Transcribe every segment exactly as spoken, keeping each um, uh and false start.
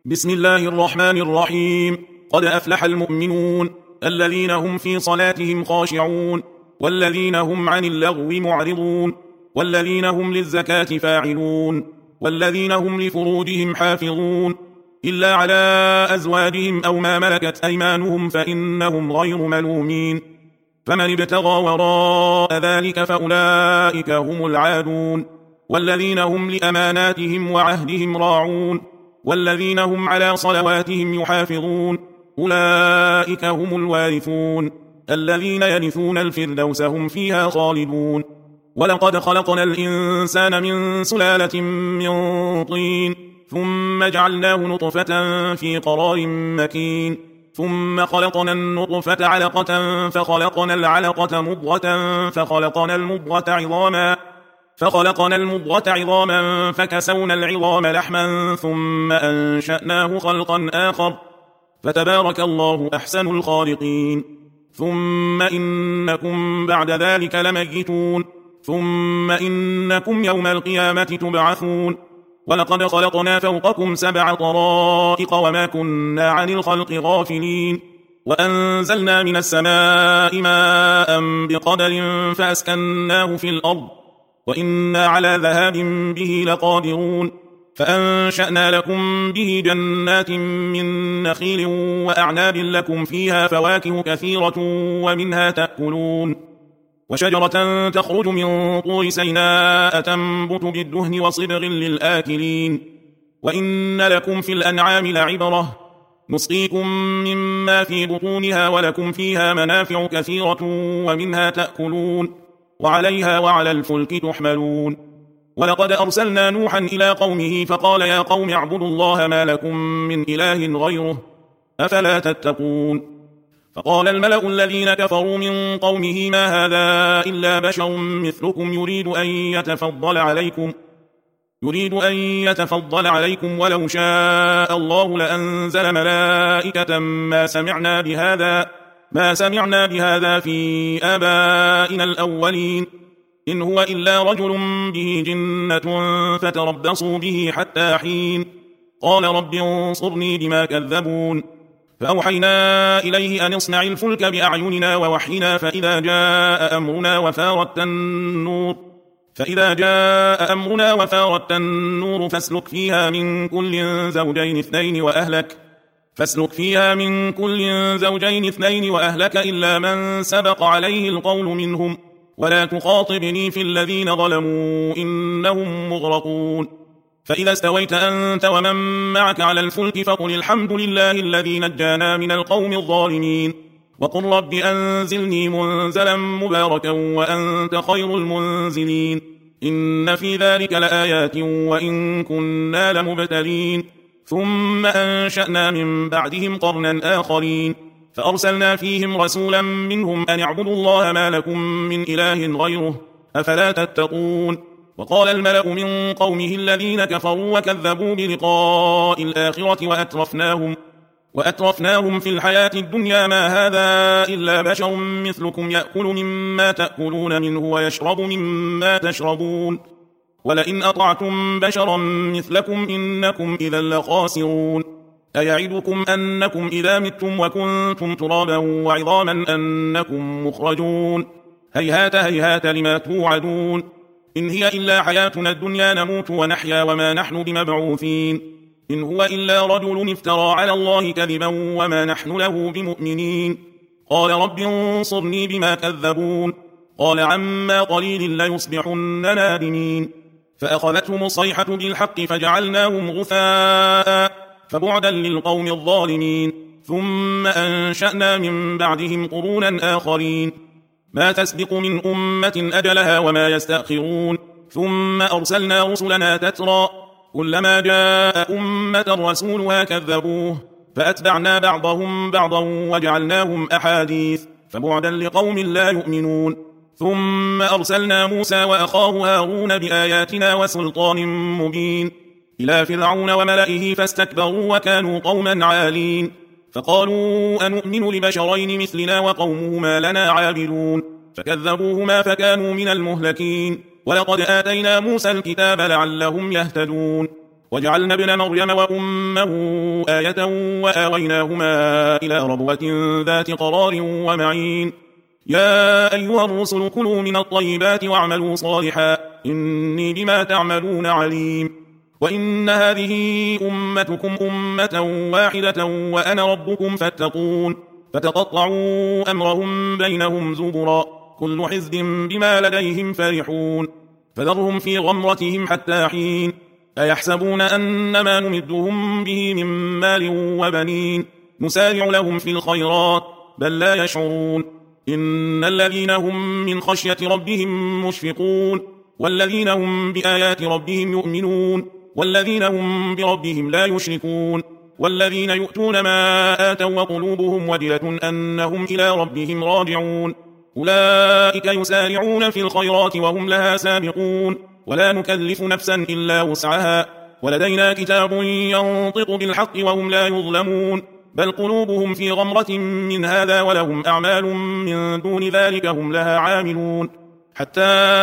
بسم الله الرحمن الرحيم. قد أفلح المؤمنون الذين هم في صلاتهم خاشعون والذين هم عن اللغو معرضون والذين هم للزكاة فاعلون والذين هم لفروجهم حافظون إلا على أزواجهم أو ما ملكت أيمانهم فإنهم غير ملومين، فمن ابتغى وراء ذلك فأولئك هم العادون، والذين هم لأماناتهم وعهدهم راعون والذين هم على صلواتهم يحافظون أولئك هم الوارثون الذين يرثون الفردوس هم فيها خالدون. ولقد خلقنا الإنسان من سلالة من طين ثم جعلناه نطفة في قرار مكين ثم خلقنا النطفة علقة فخلقنا العلقة مضغة فخلقنا المضغة عظاما فخلقنا المضغة عظاما فكسونا العظام لحما ثم أنشأناه خلقا آخر فتبارك الله أحسن الخالقين. ثم إنكم بعد ذلك لميتون ثم إنكم يوم القيامة تبعثون. ولقد خلقنا فوقكم سبع طرائق وما كنا عن الخلق غافلين، وأنزلنا من السماء ماء بقدر فأسكناه في الأرض وإنا على ذهاب به لقادرون. فأنشأنا لكم به جنات من نخيل وأعناب لكم فيها فواكه كثيرة ومنها تأكلون، وشجرة تخرج من طور سيناء تنبت بالدهن وصبغ للآكلين. وإن لكم في الأنعام لعبرة نسقيكم مما في بطونها ولكم فيها منافع كثيرة ومنها تأكلون وعليها وعلى الفلك تحملون. ولقد أرسلنا نوحا إلى قومه فقال يا قوم اعبدوا الله ما لكم من إله غيره أفلا تتقون. فقال الملأ الذين كفروا من قومه ما هذا إلا بشر مثلكم يريد أن يتفضل عليكم يريد أن يتفضل عليكم ولو شاء الله لأنزل ملائكة ما سمعنا بهذا ما سمعنا بهذا في آبائنا الأولين إن هو إلا رجل به جنة فتربصوا به حتى حين. قال رب انصرني بما كذبون. فأوحينا إليه أن اصنع الفلك بأعيننا ووحينا فإذا جاء أمرنا وفارت النور فإذا جاء أمرنا وفارت النور فاسلك فيها من كل زوجين اثنين وأهلك فاسلك فيها من كل زوجين اثنين وأهلك إلا من سبق عليه القول منهم ولا تخاطبني في الذين ظلموا إنهم مغرقون. فإذا استويت أنت ومن معك على الفلك فقل الحمد لله الذي نجانا من القوم الظالمين وقل رب أنزلني منزلا مباركا وأنت خير المنزلين إن في ذلك لآيات وإن كنا لمبتلين. ثم أنشأنا من بعدهم قرنا آخرين فأرسلنا فيهم رسولا منهم أن اعبدوا الله ما لكم من إله غيره أفلا تتقون. وقال الملأ من قومه الذين كفروا وكذبوا بلقاء الآخرة وأترفناهم, وأترفناهم في الحياة الدنيا ما هذا إلا بشر مثلكم يأكل مما تأكلون منه ويشرب مما تشربون ولئن أطعتم بشرا مثلكم إنكم إذا لخاسرون. أيعدكم أنكم إذا متم وكنتم ترابا وعظاما أنكم مخرجون هيهات هيهات لما توعدون إن هي إلا حياتنا الدنيا نموت ونحيا وما نحن بمبعوثين إن هو إلا رجل افترى على الله كذبا وما نحن له بمؤمنين. قال رب انصرني بما كذبون. قال عما قليل ليصبحن نادمين. فأخذتهم الصيحة بالحق فجعلناهم غثاء فبعدا للقوم الظالمين. ثم أنشأنا من بعدهم قرونا آخرين ما تسبق من أمة أجلها وما يستأخرون. ثم أرسلنا رسلنا تترى كلما جاء أمة رسولها كذبوه فأتبعنا بعضهم بعضا وجعلناهم أحاديث فبعدا لقوم لا يؤمنون. ثم أرسلنا موسى وأخاه هارون بآياتنا وسلطان مبين إلى فرعون وملئه فاستكبروا وكانوا قوما عالين فقالوا أنؤمن لبشرين مثلنا وقومهما لنا عابدون فكذبوهما فكانوا من المهلكين. ولقد آتينا موسى الكتاب لعلهم يهتدون وجعلنا ابن مريم وأمه آية وآويناهما إلى ربوة ذات قرار ومعين. يا أيها الرسل كلوا من الطيبات واعملوا صالحا إني بما تعملون عليم. وإن هذه أمتكم أمة واحدة وأنا ربكم فاتقون. فتقطعوا أمرهم بينهم زبرا كل حزب بما لديهم فرحون. فذرهم في غمرتهم حتى حين. أيحسبون أنما نمدهم به من مال وبنين نسارع لهم في الخيرات بل لا يشعرون. إن الذين هم من خشية ربهم مشفقون والذين هم بآيات ربهم يؤمنون والذين هم بربهم لا يشركون والذين يؤتون ما آتوا وقلوبهم وجلة أنهم إلى ربهم راجعون. أولئك يسارعون في الخيرات وهم لها سابقون ولا نكلف نفسا إلا وسعها ولدينا كتاب ينطق بالحق وهم لا يظلمون. بل قلوبهم في غمرة من هذا ولهم أعمال من دون ذلك هم لها عاملون. حتى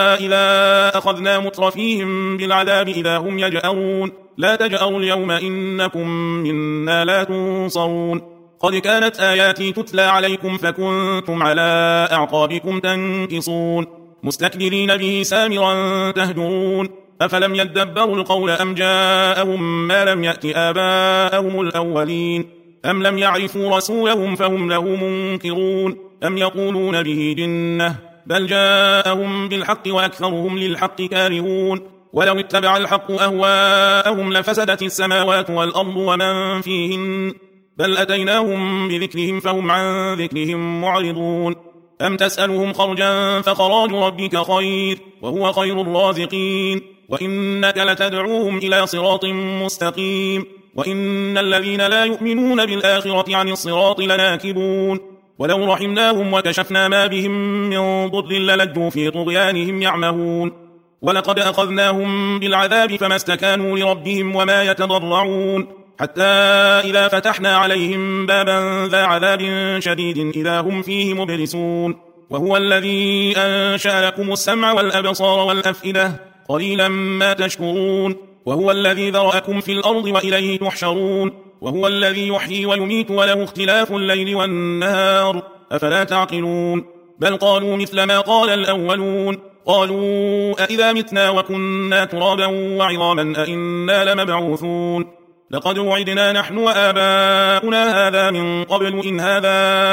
إذا أخذنا مترفيهم بالعذاب إذا هم يجأرون لا تجأروا اليوم إنكم منا لا تنصرون. قد كانت آياتي تتلى عليكم فكنتم على أعقابكم تنكصون مستكبرين به سامرا تهجرون. أفلم يدبروا القول أم جاءهم ما لم يأت آباءهم الأولين أم لم يعرفوا رسولهم فهم له منكرون أم يقولون به جنة بل جاءهم بالحق وأكثرهم للحق كارهون. ولو اتبع الحق أهواءهم لفسدت السماوات والأرض ومن فيهن بل أتيناهم بذكرهم فهم عن ذكرهم معرضون. أم تسألهم خرجا فخراج ربك خير وهو خير الرازقين وإنك لتدعوهم إلى صراط مستقيم. وإن الذين لا يؤمنون بالآخرة عن الصراط لناكبون. ولو رحمناهم وكشفنا ما بهم من ضر للجوا في طغيانهم يعمهون. ولقد أخذناهم بالعذاب فما استكانوا لربهم وما يتضرعون حتى إذا فتحنا عليهم بابا ذا عذاب شديد إذا هم فيه مبلسون. وهو الذي أنشأ لكم السمع والأبصار والأفئدة قليلا ما تشكرون. وهو الذي ذرأكم في الأرض وإليه تحشرون. وهو الذي يحيي ويميت وله اختلاف الليل والنهار أفلا تعقلون. بل قالوا مثل ما قال الأولون قالوا أئذا متنا وكنا ترابا وعظاما أئنا لمبعوثون. لقد وعدنا نحن وآباؤنا هذا من قبل إن هذا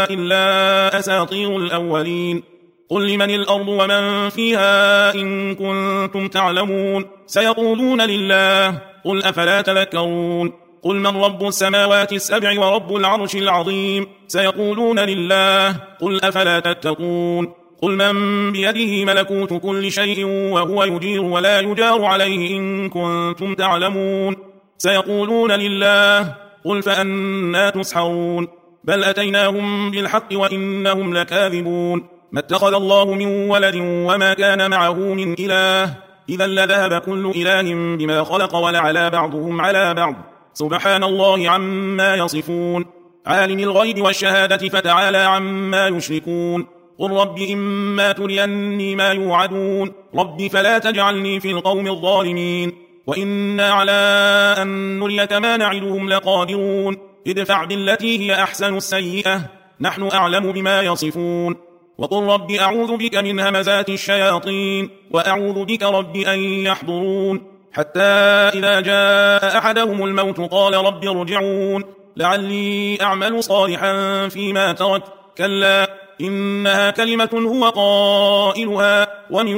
إلا أساطير الأولين. قل لمن الأرض ومن فيها إن كنتم تعلمون سيقولون لله قل أفلا تذكرون. قل من رب السماوات السبع ورب العرش العظيم سيقولون لله قل أفلا تتقون. قل من بيده ملكوت كل شيء وهو يجير ولا يجار عليه إن كنتم تعلمون سيقولون لله قل فأنا تسحرون. بل أتيناهم بالحق وإنهم لكاذبون. ما اتخذ الله من ولد وما كان معه من إله إذا لذهب كل إله بما خلق ولعلى بعضهم على بعض سبحان الله عما يصفون. عالم الغيب والشهادة فتعالى عما يشركون. قل رب إما تريني ما يوعدون رب فلا تجعلني في القوم الظالمين وإنا على أن نريك ما نعدهم لقادرون. ادفع بالتي هي أحسن السيئة نحن أعلم بما يصفون. وقل رب أعوذ بك من همزات الشياطين وأعوذ بك رب أن يحضرون. حتى إذا جاء أحدهم الموت قال رب ارجعون لعلي أعمل صالحا فيما ترك كلا إنها كلمة هو قائلها ومن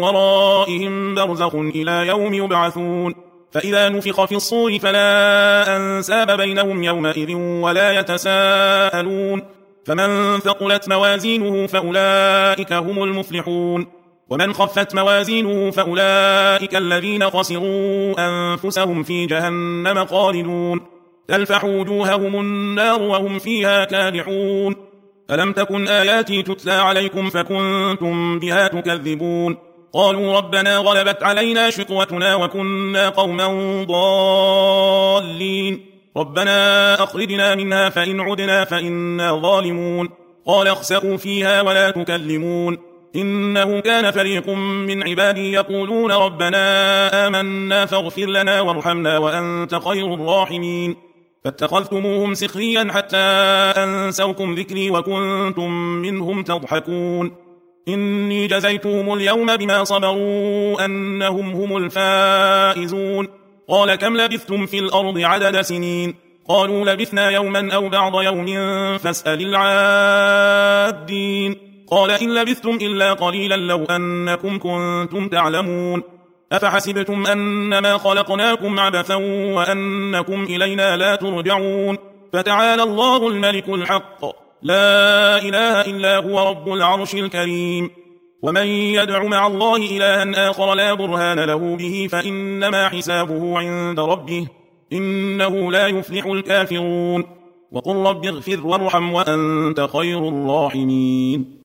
ورائهم برزخ إلى يوم يبعثون. فإذا نفخ في الصور فلا أنساب بينهم يومئذ ولا يتساءلون. فمن ثقلت موازينه فأولئك هم المفلحون. ومن خفت موازينه فأولئك الذين خسروا أنفسهم في جهنم خالدون تلفح وجوههم النار وهم فيها كادحون. ألم تكن آياتي تتلى عليكم فكنتم بها تكذبون. قالوا ربنا غلبت علينا شقوتنا وكنا قوما ضالين ربنا أخرجنا منها فإن عدنا فإنا ظالمون. قال اخسئوا فيها ولا تكلمون إنه كان فريق من عبادي يقولون ربنا آمنا فاغفر لنا وارحمنا وأنت خير الراحمين فاتخذتموهم سخريا حتى أنسوكم ذكري وكنتم منهم تضحكون إني جزيتهم اليوم بما صبروا أنهم هم الفائزون قال كم لبثتم في الأرض عدد سنين قالوا لبثنا يوما أو بعض يوم فاسأل العادين قال إن لبثتم إلا قليلا لو أنكم كنتم تعلمون أفحسبتم أنما خلقناكم عبثا وأنكم إلينا لا ترجعون فتعالى الله الملك الحق لا إله إلا هو رب العرش الكريم ومن يدع مع الله إلها آخر لا برهان له به فإنما حسابه عند ربه إنه لا يفلح الكافرون وقل رب اغفر وارحم وأنت خير الراحمين